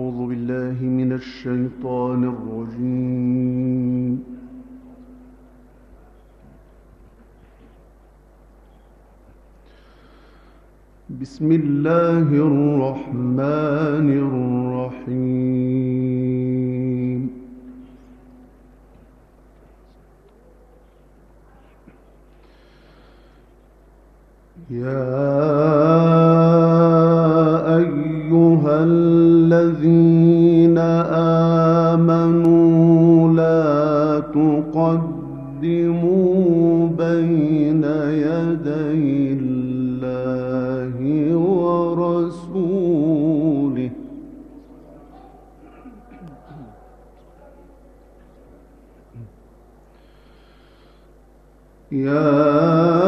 أعوذ بالله من الشيطان الرجيم. بسم الله الرحمن الرحيم. يا أيها الذين آمنوا لا تقدموا بين يدي الله ورسوله. يا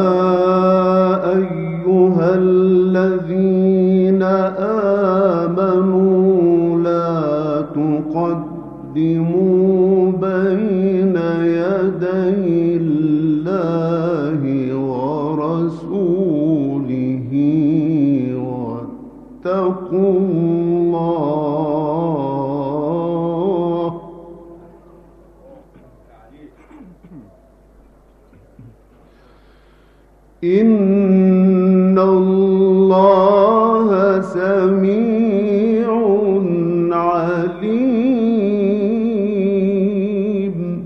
أيها الذين آمنوا لا تقدموا بين يدي الله ورسوله واتقوا الله. إن الله سميع عليم.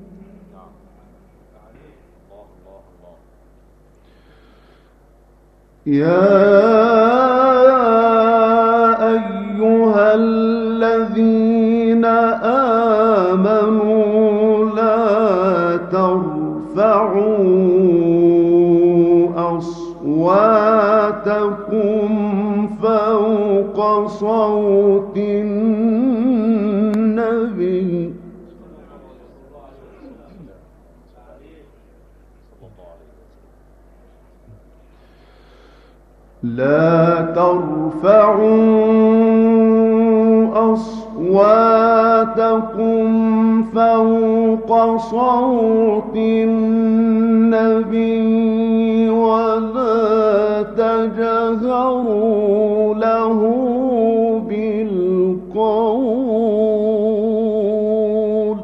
يا أيها الذين آمنوا لا ترفعوا أصواتكم فوق صوت النبي. لا ترفعوا أصواتكم فوق صوت النبي ولا تجهروا له بالقول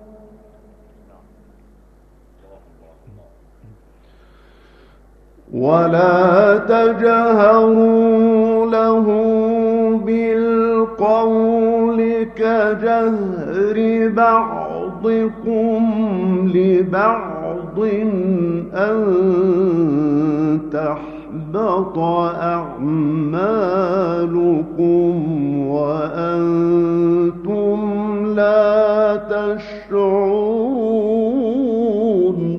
ولا تجهروا له بالقول كجهر بعضكم لبعض أن تحبط أعمالكم وأنتم لا تشعرون.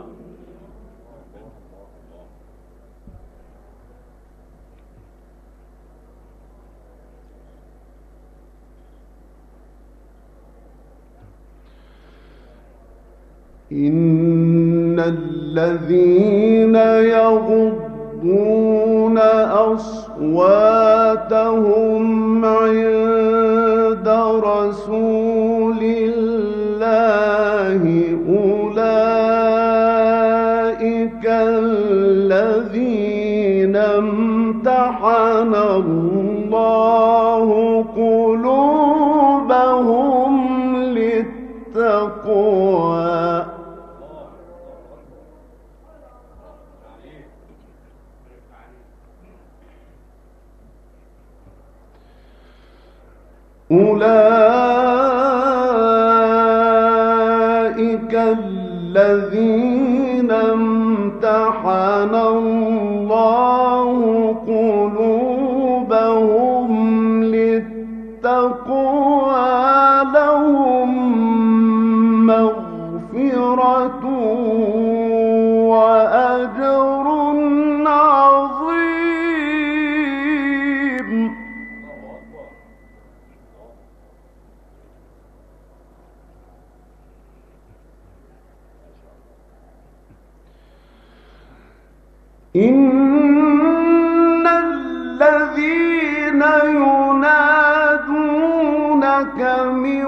إن الذين يغضون أصواتهم عند رسول الله أولئك الذين امتحن الله قلوبهم للتقوى. أولئك الذين امتحن الله قلوبهم للتقوى لهم مغفرة وأجر عظيم. إن الذين ينادونك من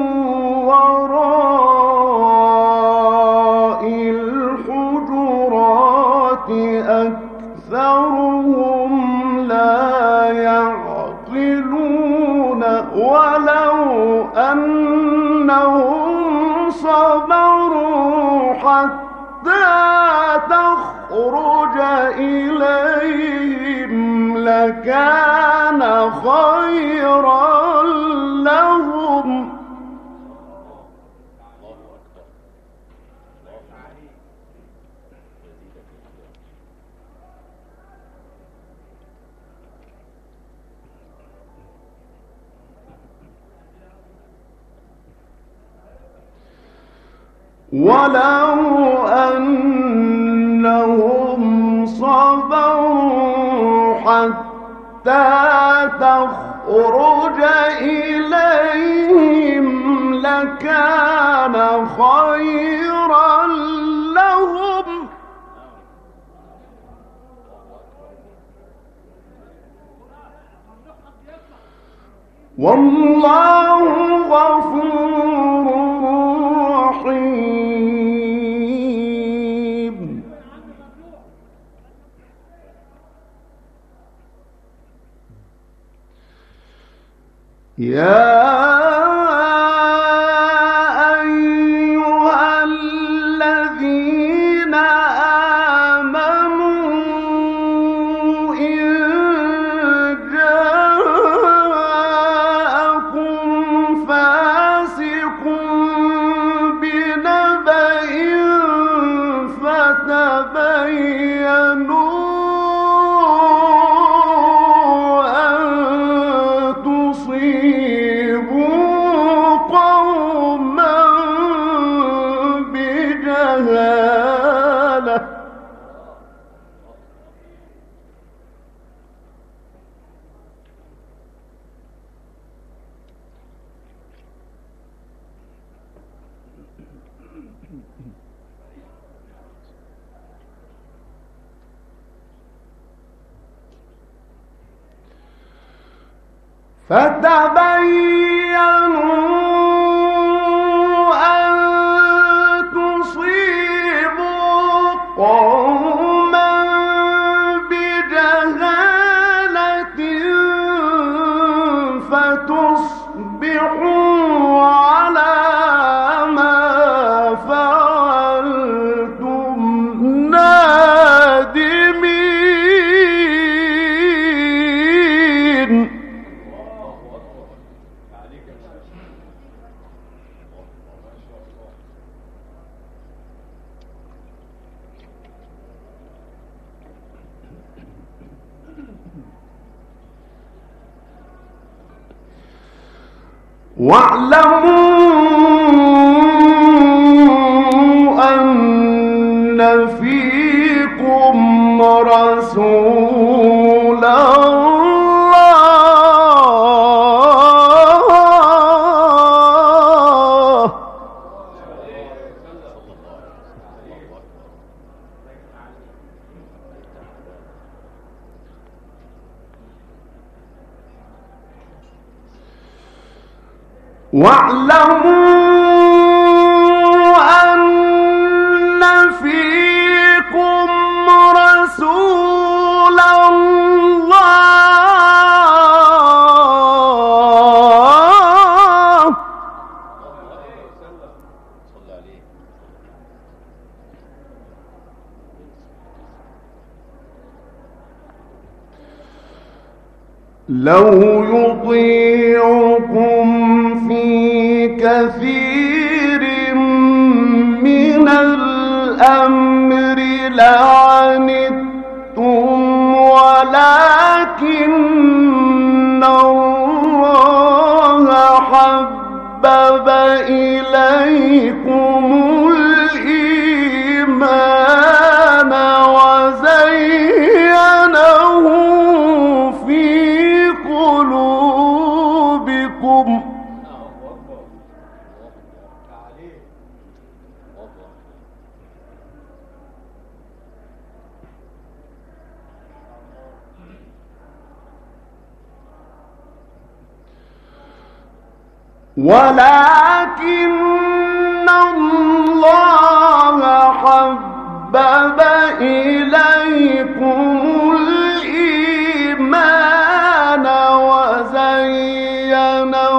وراء الحجرات أكثرهم لا يعقلون ولو أنهم صبروا حتى تخرج إليهم لكان خيرا لهم. ولو أنهم صبروا حتى تخرج إليهم لكان خيرا لهم. والله غفور رحيم. يا أيها الذين آمنوا إن جاءكم فاسق بنبأ فتبينوا فتبينوا أن تصيبوا قوما بجهالة فتصبحوا على ما فعلتم نادمين. واعلموا أن فيكم رسول الله واعلموا أن فيكم رسول الله لو يطيعكم في كثير من الأمر لعنتم ولكن الله حبب إليكم الإيمان وزينه في قلوبكم ولكن الله حبب إليكم الإيمان وزينه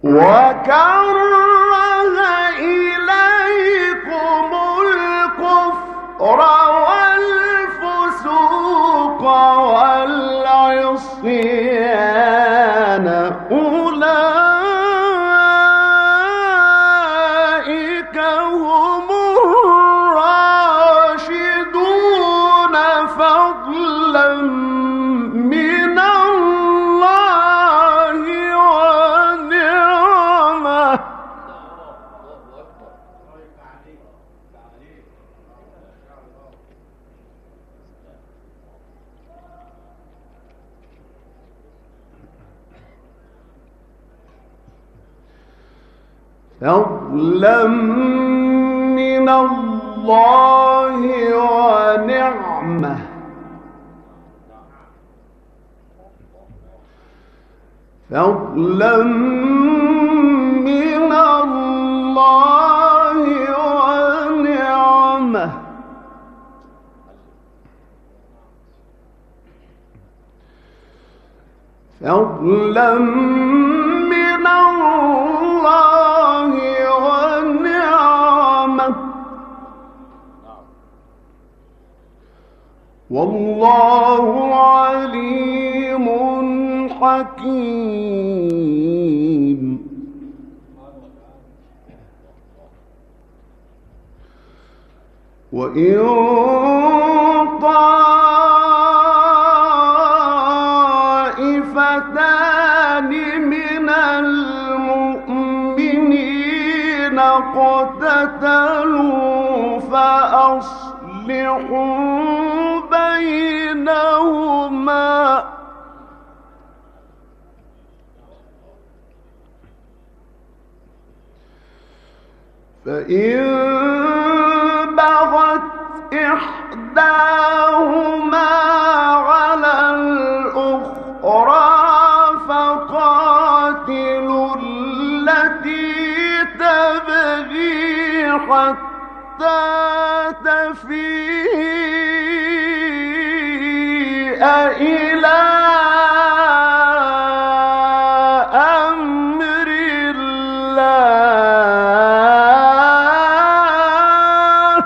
وكره إليكم الكفر والفسوق والعصيان أولئك هم الراشدون فضلا من الله ونعمه. فضلا من الله ونعمه. فضلا من الله ونعمه. فضلا من الله ونعمه. والله عليم حكيم. وإن طائفتان من المؤمنين اقتتلوا فأصلحوا بينهما. فإن بغت إحداهما على الأخرى فقاتلوا التي تبغي حتى تفيء إلى أمر الله.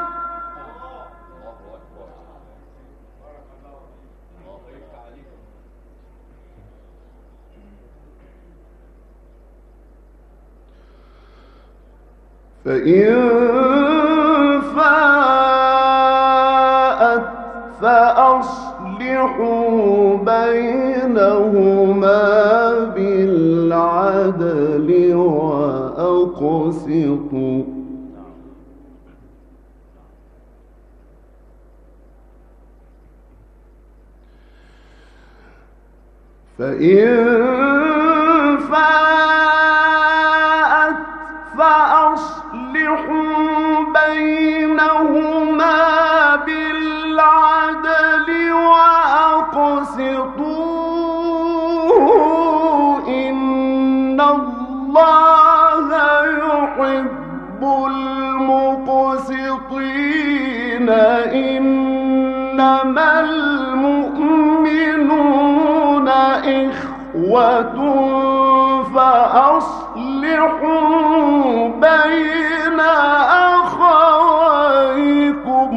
فإن فاءت فأصلحوا بينهما بالعدل وأقسطوا. فإن فاءت فأصلحوا بينهما بالعدل وأقسطوا إن الله يحب المقسطين. إنما المؤمنون إخوة فأصلحوا بين أخويكم.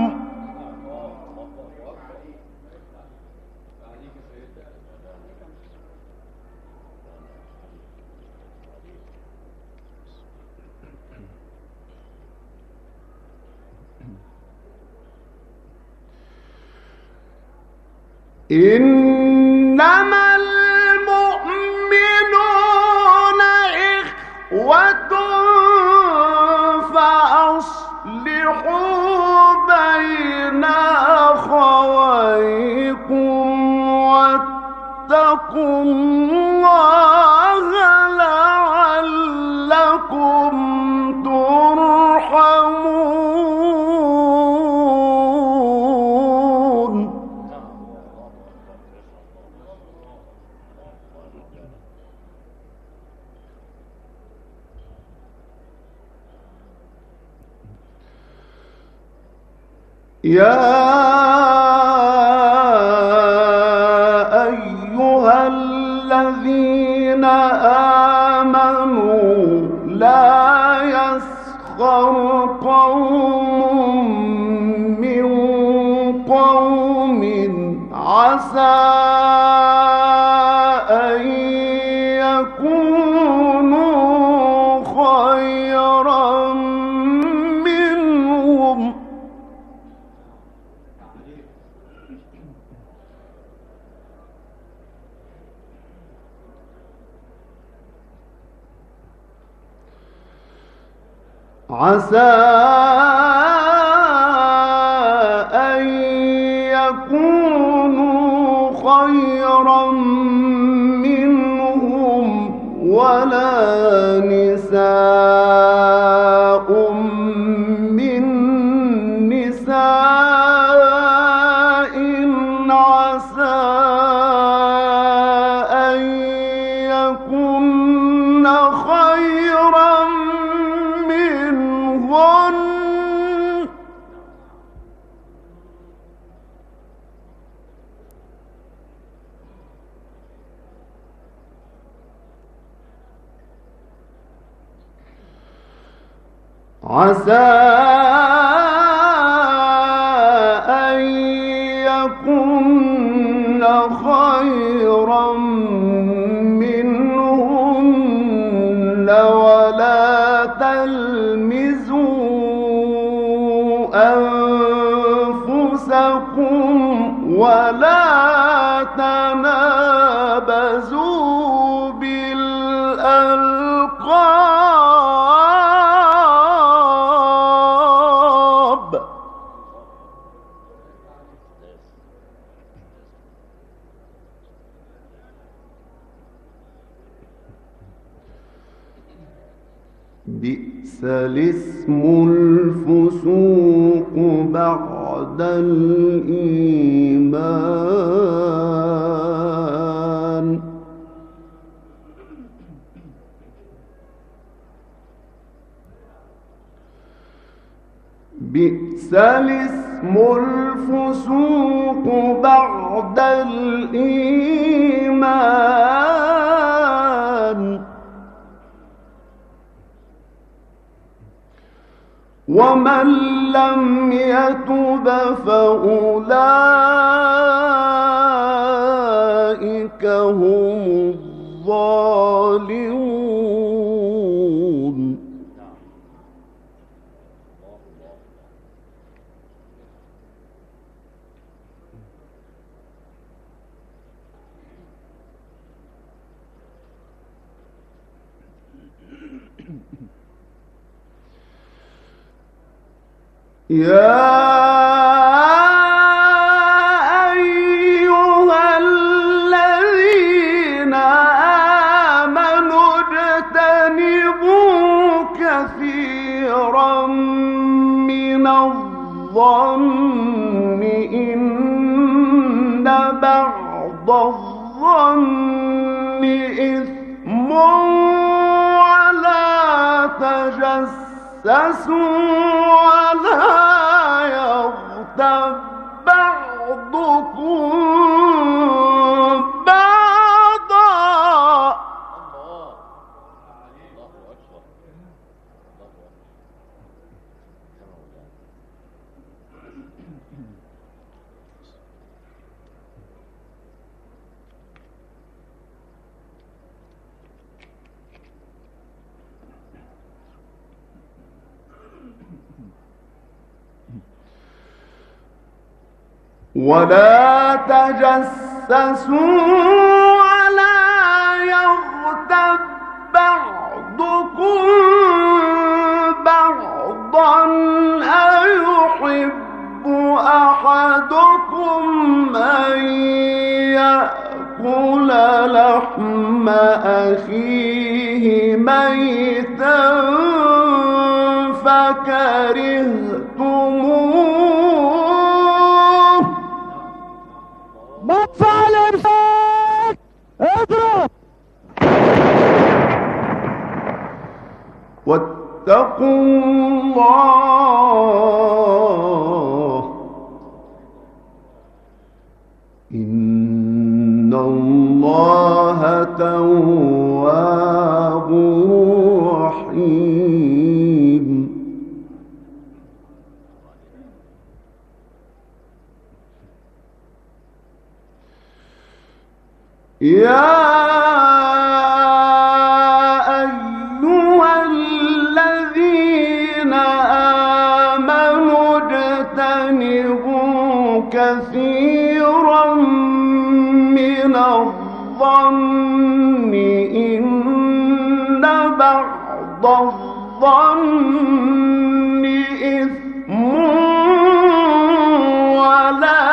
إنما المؤمنون إخوة فأصلحوا بين أخويكم واتقوا الله لعلكم ترحمون. يا أيها الذين آمنوا لا يسخر قوم من قوم عسى أن يكونوا خيرا منهم عسى أن يكونوا خيرا منهم ولا نساء من نساء عسى أن يكن خيرا منهن عسى أن يكن خيرا منهن ولا تلمزوا أنفسكم ولا تنابزوا بالألقاب بئس الاسم الفسوق بعد الإيمان بئس الاسم الفسوق بعد الإيمان ومن لم يتب فأولئك هم الظالمون يا أيها الذين آمنوا اجتنبوا كثيرا من الظن إن بعض الظن إثم ولا تجسسوا ولا يغتب بعضكم بعضا ولا تجسسوا ولا يغتب بعضكم بعضا أيحب أحدكم أن يأكل لحم أخيه ميتا فكرهتموه مدفع الإمساك اضرب واتقوا الله إن الله تواب رحيم يا أيها الذين آمنوا اجتنبوا كثيرا من الظن إن بعض الظن إثم ولا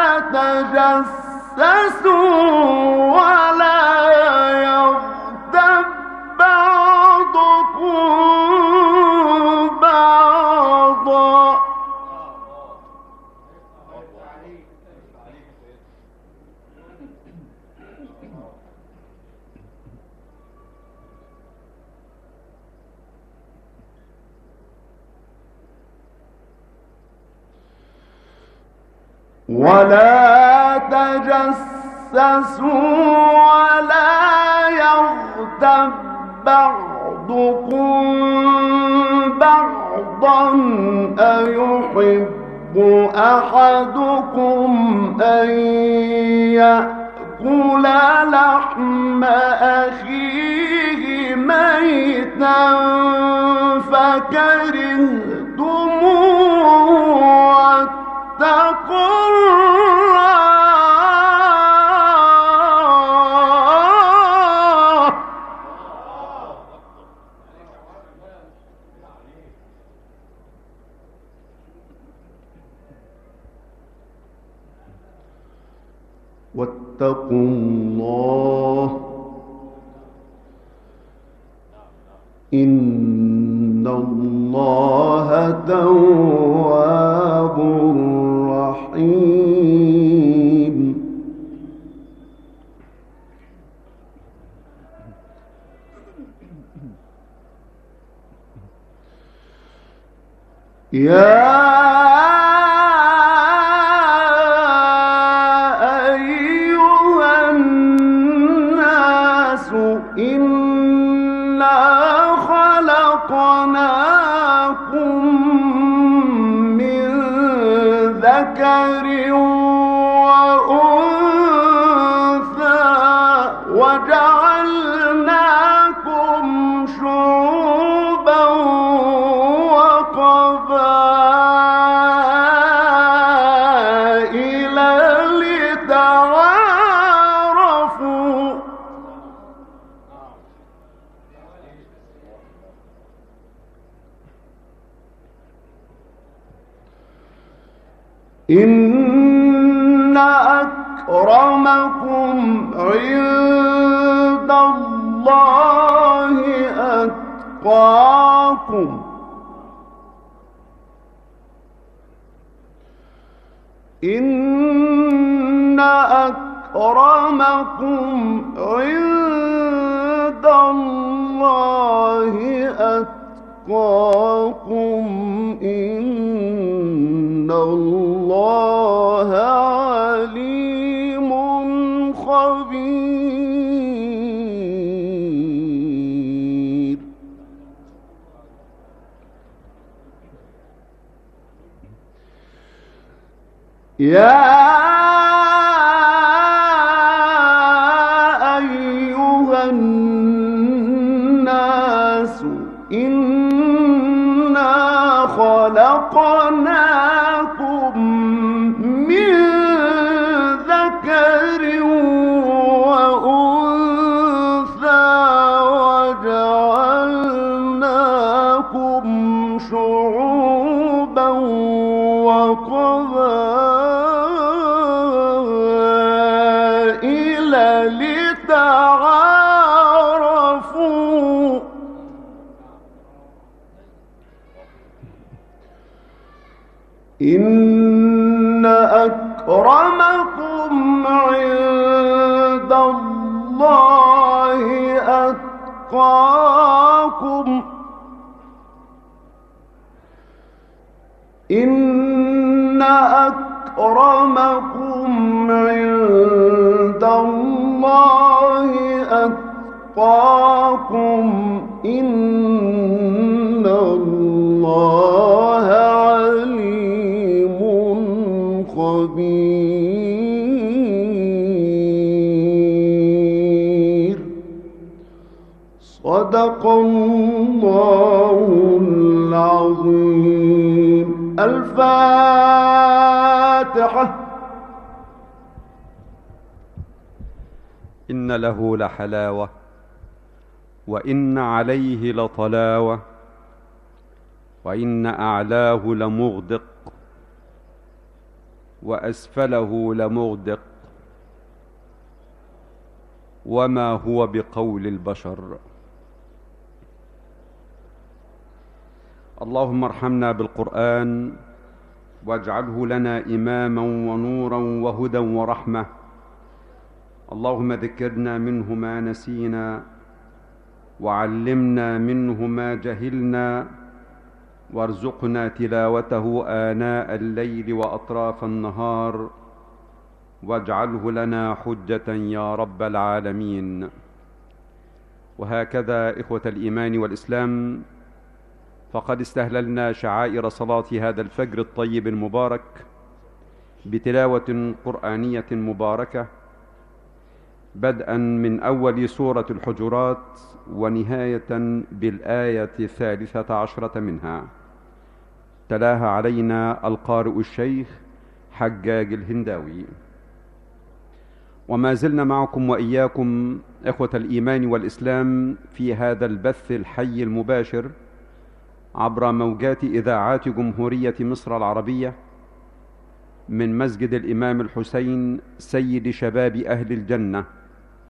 تجسسوا ولا تجسسوا ولا يغتب بعضكم بعضا أيحب أحدكم أن يأكل لحم أخيه ميتا فكرهتموه واتقوا واتقوا الله إن الله تواب رحيم. يا ذكر وأنثى وجعلناكم شعوبا وقبائل لتعارفوا إن أكرمكم عند الله أتقاكم إن أكرمكم عند الله أتقاكم إن الله عليم خبير. يا أيها الناس إنا خلقناكم من ذكر وأنثى وجعلناكم شعوبا وقبائل لتعارفوا إن أكرمكم عند الله أتقاكم إن أكرمكم عند الله أتقاكم إن صدق الله العظيم. الفاتحة. إن له لحلاوة وإن عليه لطلاوة وإن أعلاه لمغدق وأسفله لمغدق وما هو بقول البشر. اللهم ارحمنا بالقرآن واجعله لنا إماما ونورا وهدى ورحمة. اللهم ذكرنا منه ما نسينا وعلمنا منه ما جهلنا وارزقنا تلاوته آناء الليل وأطراف النهار واجعله لنا حجة يا رب العالمين. وهكذا إخوة الإيمان والإسلام، فقد استهللنا شعائر صلاة هذا الفجر الطيب المبارك بتلاوة قرآنية مباركة، بدءا من أول سورة الحجرات ونهاية بالآية 13 منها، تلاها علينا القارئ الشيخ حجاج الهنداوي. وما زلنا معكم وإياكم إخوة الإيمان والإسلام في هذا البث الحي المباشر عبر موجات إذاعات جمهورية مصر العربية من مسجد الإمام الحسين سيد شباب أهل الجنة